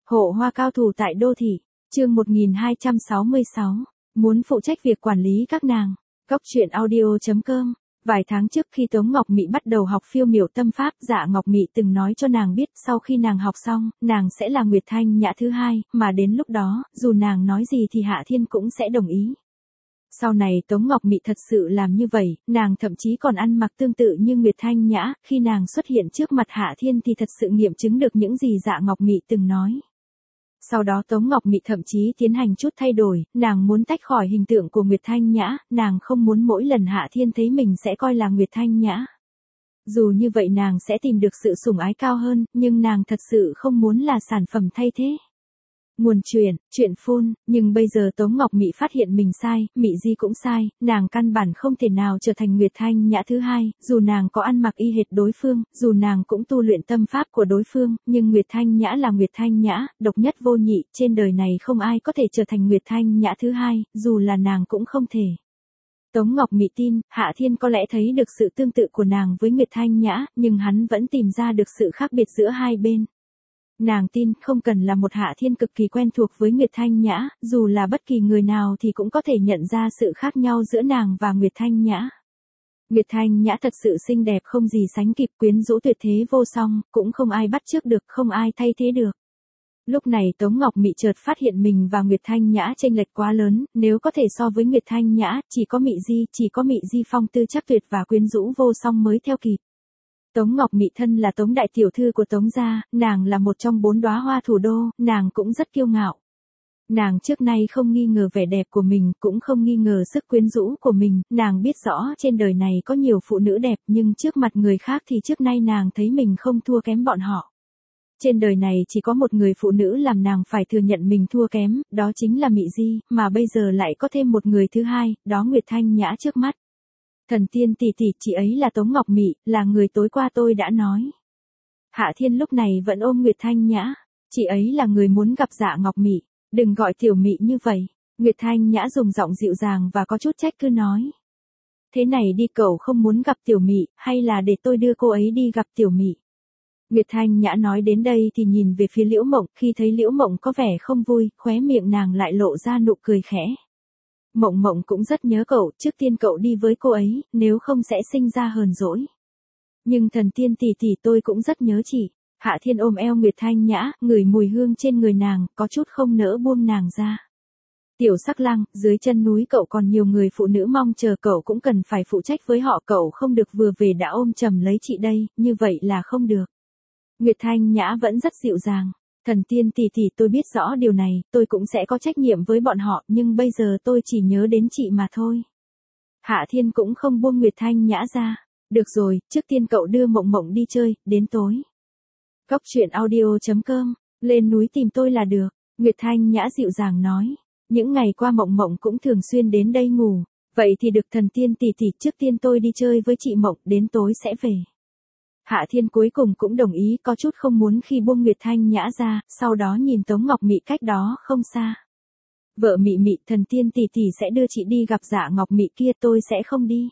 Hộ hoa cao thủ tại đô thị, chương 1266, muốn phụ trách việc quản lý các nàng. Góc truyện audio.com. Vài tháng trước khi Tống Ngọc Mị bắt đầu học phiêu miểu tâm pháp, Dạ Ngọc Mị từng nói cho nàng biết sau khi nàng học xong, nàng sẽ là Nguyệt Thanh Nhã thứ hai, mà đến lúc đó, dù nàng nói gì thì Hạ Thiên cũng sẽ đồng ý. Sau này Tống Ngọc Mị thật sự làm như vậy, nàng thậm chí còn ăn mặc tương tự như Nguyệt Thanh Nhã, khi nàng xuất hiện trước mặt Hạ Thiên thì thật sự nghiệm chứng được những gì Dạ Ngọc Mị từng nói. Sau đó Tống Ngọc Mị thậm chí tiến hành chút thay đổi, nàng muốn tách khỏi hình tượng của Nguyệt Thanh Nhã, nàng không muốn mỗi lần Hạ Thiên thấy mình sẽ coi là Nguyệt Thanh Nhã. Dù như vậy nàng sẽ tìm được sự sủng ái cao hơn, nhưng nàng thật sự không muốn là sản phẩm thay thế. Nguồn chuyện phun, nhưng bây giờ Tống Ngọc Mị phát hiện mình sai, Mị Di cũng sai, nàng căn bản không thể nào trở thành Nguyệt Thanh Nhã thứ hai, dù nàng có ăn mặc y hệt đối phương, dù nàng cũng tu luyện tâm pháp của đối phương, nhưng Nguyệt Thanh Nhã là Nguyệt Thanh Nhã, độc nhất vô nhị, trên đời này không ai có thể trở thành Nguyệt Thanh Nhã thứ hai, dù là nàng cũng không thể. Tống Ngọc Mị tin, Hạ Thiên có lẽ thấy được sự tương tự của nàng với Nguyệt Thanh Nhã, nhưng hắn vẫn tìm ra được sự khác biệt giữa hai bên. Nàng tin không cần là một Hạ Thiên cực kỳ quen thuộc với Nguyệt Thanh Nhã, dù là bất kỳ người nào thì cũng có thể nhận ra sự khác nhau giữa nàng và Nguyệt Thanh Nhã. Nguyệt Thanh Nhã thật sự xinh đẹp không gì sánh kịp, quyến rũ tuyệt thế vô song, cũng không ai bắt chước được, không ai thay thế được. Lúc này Tống Ngọc Mị chợt phát hiện mình và Nguyệt Thanh Nhã chênh lệch quá lớn, nếu có thể so với Nguyệt Thanh Nhã, chỉ có Mị Di phong tư chắc tuyệt và quyến rũ vô song mới theo kịp. Tống Ngọc Mị thân là Tống đại tiểu thư của Tống gia, nàng là một trong 4 đóa hoa thủ đô, nàng cũng rất kiêu ngạo. Nàng trước nay không nghi ngờ vẻ đẹp của mình, cũng không nghi ngờ sức quyến rũ của mình, nàng biết rõ trên đời này có nhiều phụ nữ đẹp nhưng trước mặt người khác thì trước nay nàng thấy mình không thua kém bọn họ. Trên đời này chỉ có một người phụ nữ làm nàng phải thừa nhận mình thua kém, đó chính là Mị Di, mà bây giờ lại có thêm một người thứ hai, đó Nguyệt Thanh Nhã trước mắt. Thần tiên tỷ tỷ, chị ấy là Tống Ngọc Mị, là người tối qua tôi đã nói. Hạ Thiên lúc này vẫn ôm Nguyệt Thanh Nhã, chị ấy là người muốn gặp Dạ Ngọc Mị, đừng gọi tiểu Mị như vậy. Nguyệt Thanh Nhã dùng giọng dịu dàng và có chút trách cứ nói. Thế này đi, cậu không muốn gặp tiểu Mị, hay là để tôi đưa cô ấy đi gặp tiểu Mị? Nguyệt Thanh Nhã nói đến đây thì nhìn về phía Liễu Mộng, khi thấy Liễu Mộng có vẻ không vui, khóe miệng nàng lại lộ ra nụ cười khẽ. Mộng Mộng cũng rất nhớ cậu, trước tiên cậu đi với cô ấy, nếu không sẽ sinh ra hờn dỗi. Nhưng thần tiên tỷ tỷ, tôi cũng rất nhớ chị. Hạ Thiên ôm eo Nguyệt Thanh Nhã, ngửi mùi hương trên người nàng, có chút không nỡ buông nàng ra. Tiểu Sắc Lăng, dưới chân núi cậu còn nhiều người phụ nữ mong chờ cậu, cũng cần phải phụ trách với họ, cậu không được vừa về đã ôm chầm lấy chị đây, như vậy là không được. Nguyệt Thanh Nhã vẫn rất dịu dàng. Thần tiên tỷ tỷ, tôi biết rõ điều này, tôi cũng sẽ có trách nhiệm với bọn họ, nhưng bây giờ tôi chỉ nhớ đến chị mà thôi. Hạ Thiên cũng không buông Nguyệt Thanh Nhã ra. Được rồi, trước tiên cậu đưa Mộng Mộng đi chơi, đến tối. Góc truyện audio.com, lên núi tìm tôi là được. Nguyệt Thanh Nhã dịu dàng nói. Những ngày qua Mộng Mộng cũng thường xuyên đến đây ngủ. Vậy thì được thần tiên tỷ tỷ, trước tiên tôi đi chơi với chị Mộng, đến tối sẽ về. Hạ Thiên cuối cùng cũng đồng ý, có chút không muốn khi buông Nguyệt Thanh Nhã ra, sau đó nhìn Tống Ngọc Mị cách đó không xa. Vợ Mị, thần tiên tỷ tỷ sẽ đưa chị đi gặp Dạ Ngọc Mị kia, tôi sẽ không đi.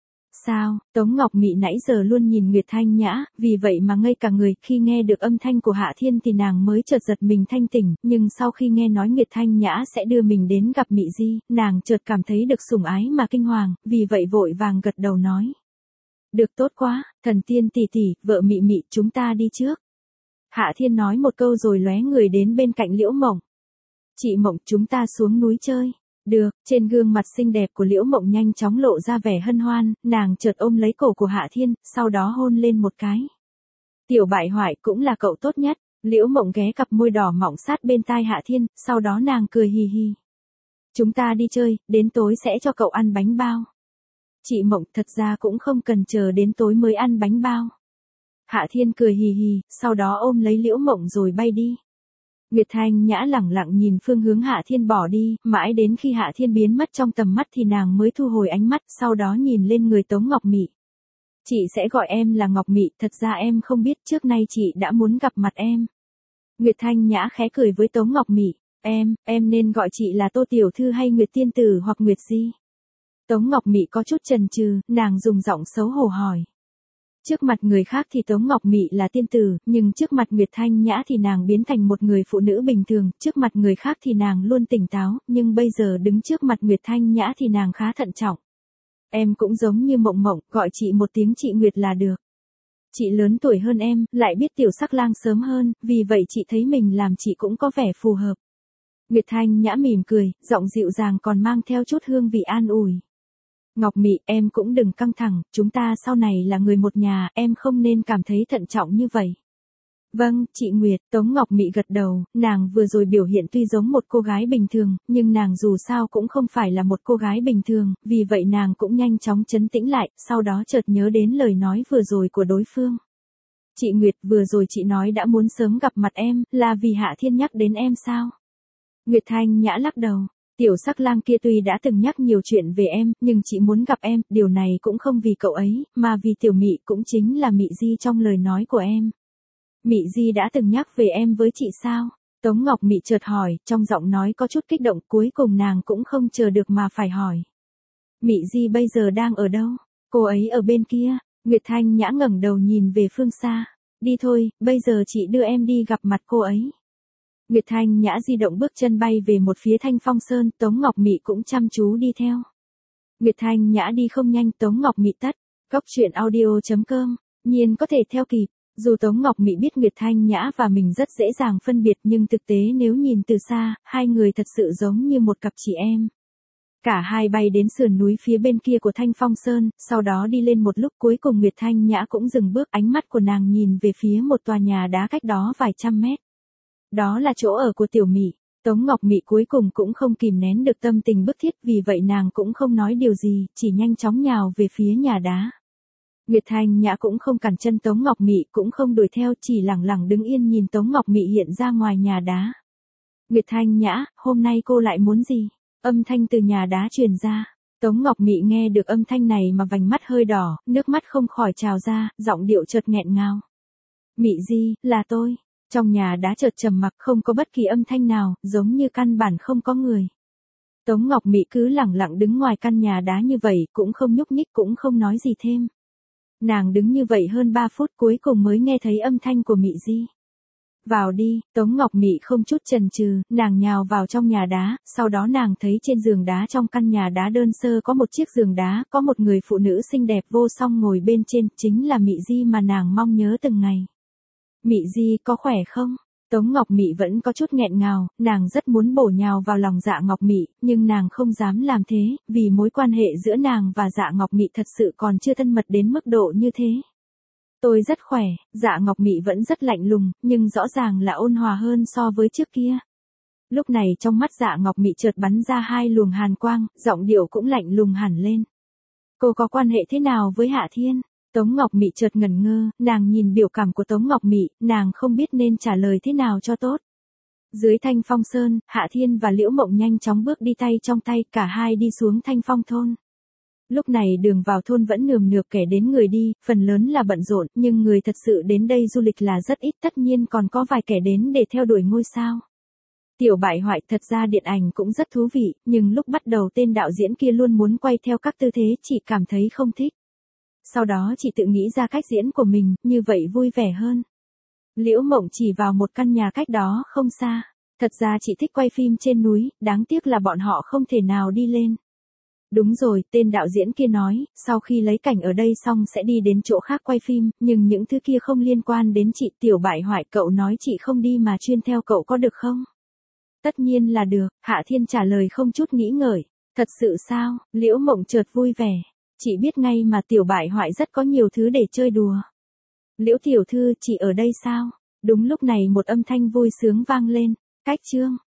Sao? Tống Ngọc Mị nãy giờ luôn nhìn Nguyệt Thanh Nhã, vì vậy mà ngây cả người, khi nghe được âm thanh của Hạ Thiên thì nàng mới chợt giật mình thanh tỉnh, nhưng sau khi nghe nói Nguyệt Thanh Nhã sẽ đưa mình đến gặp Mị Di, nàng chợt cảm thấy được sủng ái mà kinh hoàng, vì vậy vội vàng gật đầu nói. Được, tốt quá, thần tiên tỷ tỷ, vợ Mị, chúng ta đi trước. Hạ Thiên nói một câu rồi lóe người đến bên cạnh Liễu Mộng. Chị Mộng, chúng ta xuống núi chơi. Được, trên gương mặt xinh đẹp của Liễu Mộng nhanh chóng lộ ra vẻ hân hoan, nàng chợt ôm lấy cổ của Hạ Thiên, sau đó hôn lên một cái. Tiểu bại hoại, cũng là cậu tốt nhất. Liễu Mộng ghé cặp môi đỏ mọng sát bên tai Hạ Thiên, sau đó nàng cười hì hì. Chúng ta đi chơi, đến tối sẽ cho cậu ăn bánh bao. Chị Mộng, thật ra cũng không cần chờ đến tối mới ăn bánh bao. Hạ Thiên cười hì hì, sau đó ôm lấy Liễu Mộng rồi bay đi. Nguyệt Thanh Nhã lẳng lặng nhìn phương hướng Hạ Thiên bỏ đi, mãi đến khi Hạ Thiên biến mất trong tầm mắt thì nàng mới thu hồi ánh mắt, sau đó nhìn lên người Tống Ngọc Mị. Chị sẽ gọi em là Ngọc Mị, thật ra em không biết trước nay chị đã muốn gặp mặt em. Nguyệt Thanh Nhã khẽ cười với Tống Ngọc Mị, em nên gọi chị là Tô Tiểu Thư hay Nguyệt Tiên Tử hoặc Nguyệt Di? Tống Ngọc Mị có chút chần chừ, nàng dùng giọng xấu hổ hỏi. Trước mặt người khác thì Tống Ngọc Mị là tiên tử, nhưng trước mặt Nguyệt Thanh Nhã thì nàng biến thành một người phụ nữ bình thường, trước mặt người khác thì nàng luôn tỉnh táo, nhưng bây giờ đứng trước mặt Nguyệt Thanh Nhã thì nàng khá thận trọng. Em cũng giống như Mộng Mộng, gọi chị một tiếng chị Nguyệt là được. Chị lớn tuổi hơn em, lại biết Tiểu Sắc Lang sớm hơn, vì vậy chị thấy mình làm chị cũng có vẻ phù hợp. Nguyệt Thanh Nhã mỉm cười, giọng dịu dàng còn mang theo chút hương vị an ủi. Ngọc Mị, em cũng đừng căng thẳng, chúng ta sau này là người một nhà, em không nên cảm thấy thận trọng như vậy. Vâng, chị Nguyệt, Tống Ngọc Mị gật đầu, nàng vừa rồi biểu hiện tuy giống một cô gái bình thường, nhưng nàng dù sao cũng không phải là một cô gái bình thường, vì vậy nàng cũng nhanh chóng trấn tĩnh lại, sau đó chợt nhớ đến lời nói vừa rồi của đối phương. Chị Nguyệt, vừa rồi chị nói đã muốn sớm gặp mặt em, là vì Hạ Thiên nhắc đến em sao? Nguyệt Thanh Nhã lắc đầu. Tiểu Sắc Lang kia tuy đã từng nhắc nhiều chuyện về em, nhưng chị muốn gặp em, điều này cũng không vì cậu ấy, mà vì Tiểu Mị cũng chính là Mị Di trong lời nói của em. Mị Di đã từng nhắc về em với chị sao? Tống Ngọc Mị chợt hỏi, trong giọng nói có chút kích động, cuối cùng nàng cũng không chờ được mà phải hỏi. Mị Di bây giờ đang ở đâu? Cô ấy ở bên kia. Nguyệt Thanh Nhã ngẩng đầu nhìn về phương xa. Đi thôi, bây giờ chị đưa em đi gặp mặt cô ấy. Nguyệt Thanh Nhã di động bước chân bay về một phía Thanh Phong Sơn, Tống Ngọc Mị cũng chăm chú đi theo. Nguyệt Thanh Nhã đi không nhanh, Tống Ngọc Mị tắt. Cốc truyện audio.com, nhiên có thể theo kịp. Dù Tống Ngọc Mị biết Nguyệt Thanh Nhã và mình rất dễ dàng phân biệt, nhưng thực tế nếu nhìn từ xa, hai người thật sự giống như một cặp chị em. Cả hai bay đến sườn núi phía bên kia của Thanh Phong Sơn, sau đó đi lên một lúc, cuối cùng Nguyệt Thanh Nhã cũng dừng bước, ánh mắt của nàng nhìn về phía một tòa nhà đá cách đó vài trăm mét. Đó là chỗ ở của Tiểu Mị. Tống Ngọc Mị cuối cùng cũng không kìm nén được tâm tình bức thiết, vì vậy nàng cũng không nói điều gì, chỉ nhanh chóng nhào về phía nhà đá. Nguyệt Thanh Nhã cũng không cản chân Tống Ngọc Mị, cũng không đuổi theo, chỉ lẳng lặng đứng yên nhìn Tống Ngọc Mị hiện ra ngoài nhà đá. Nguyệt Thanh Nhã, hôm nay cô lại muốn gì? Âm thanh từ nhà đá truyền ra. Tống Ngọc Mị nghe được âm thanh này mà vành mắt hơi đỏ, nước mắt không khỏi trào ra, giọng điệu chợt nghẹn ngào. Mị Di, là tôi. Trong nhà đá chợt trầm mặc, không có bất kỳ âm thanh nào, giống như căn bản không có người. Tống Ngọc Mị cứ lẳng lặng đứng ngoài căn nhà đá như vậy, cũng không nhúc nhích, cũng không nói gì thêm. Nàng đứng như vậy hơn 3 phút, cuối cùng mới nghe thấy âm thanh của Mị Di. Vào đi, Tống Ngọc Mị không chút chần chừ, nàng nhào vào trong nhà đá, sau đó nàng thấy trên giường đá trong căn nhà đá đơn sơ có một chiếc giường đá, có một người phụ nữ xinh đẹp vô song ngồi bên trên, chính là Mị Di mà nàng mong nhớ từng ngày. Mị Di có khỏe không? Tống Ngọc Mị vẫn có chút nghẹn ngào, nàng rất muốn bổ nhào vào lòng Dạ Ngọc Mị, nhưng nàng không dám làm thế, vì mối quan hệ giữa nàng và Dạ Ngọc Mị thật sự còn chưa thân mật đến mức độ như thế. Tôi rất khỏe, Dạ Ngọc Mị vẫn rất lạnh lùng, nhưng rõ ràng là ôn hòa hơn so với trước kia. Lúc này trong mắt Dạ Ngọc Mị chợt bắn ra hai luồng hàn quang, giọng điệu cũng lạnh lùng hẳn lên. Cô có quan hệ thế nào với Hạ Thiên? Tống Ngọc Mị chợt ngẩn ngơ, nàng nhìn biểu cảm của Tống Ngọc Mị, nàng không biết nên trả lời thế nào cho tốt. Dưới Thanh Phong Sơn, Hạ Thiên và Liễu Mộng nhanh chóng bước đi tay trong tay, cả hai đi xuống Thanh Phong thôn. Lúc này đường vào thôn vẫn nườm nượp kẻ đến người đi, phần lớn là bận rộn, nhưng người thật sự đến đây du lịch là rất ít, tất nhiên còn có vài kẻ đến để theo đuổi ngôi sao. Tiểu Bại Hoại, thật ra điện ảnh cũng rất thú vị, nhưng lúc bắt đầu tên đạo diễn kia luôn muốn quay theo các tư thế, chị cảm thấy không thích. Sau đó chị tự nghĩ ra cách diễn của mình, như vậy vui vẻ hơn. Liễu Mộng chỉ vào một căn nhà cách đó không xa. Thật ra chị thích quay phim trên núi, đáng tiếc là bọn họ không thể nào đi lên. Đúng rồi, tên đạo diễn kia nói, sau khi lấy cảnh ở đây xong sẽ đi đến chỗ khác quay phim, nhưng những thứ kia không liên quan đến chị. Tiểu Bại Hoại, cậu nói chị không đi mà chuyên theo cậu có được không? Tất nhiên là được, Hạ Thiên trả lời không chút nghĩ ngợi. Thật sự sao? Liễu Mộng chợt vui vẻ. Chị biết ngay mà Tiểu Bại Hoại rất có nhiều thứ để chơi đùa. Liễu tiểu thư, chị ở đây sao? Đúng lúc này một âm thanh vui sướng vang lên. Cách chương.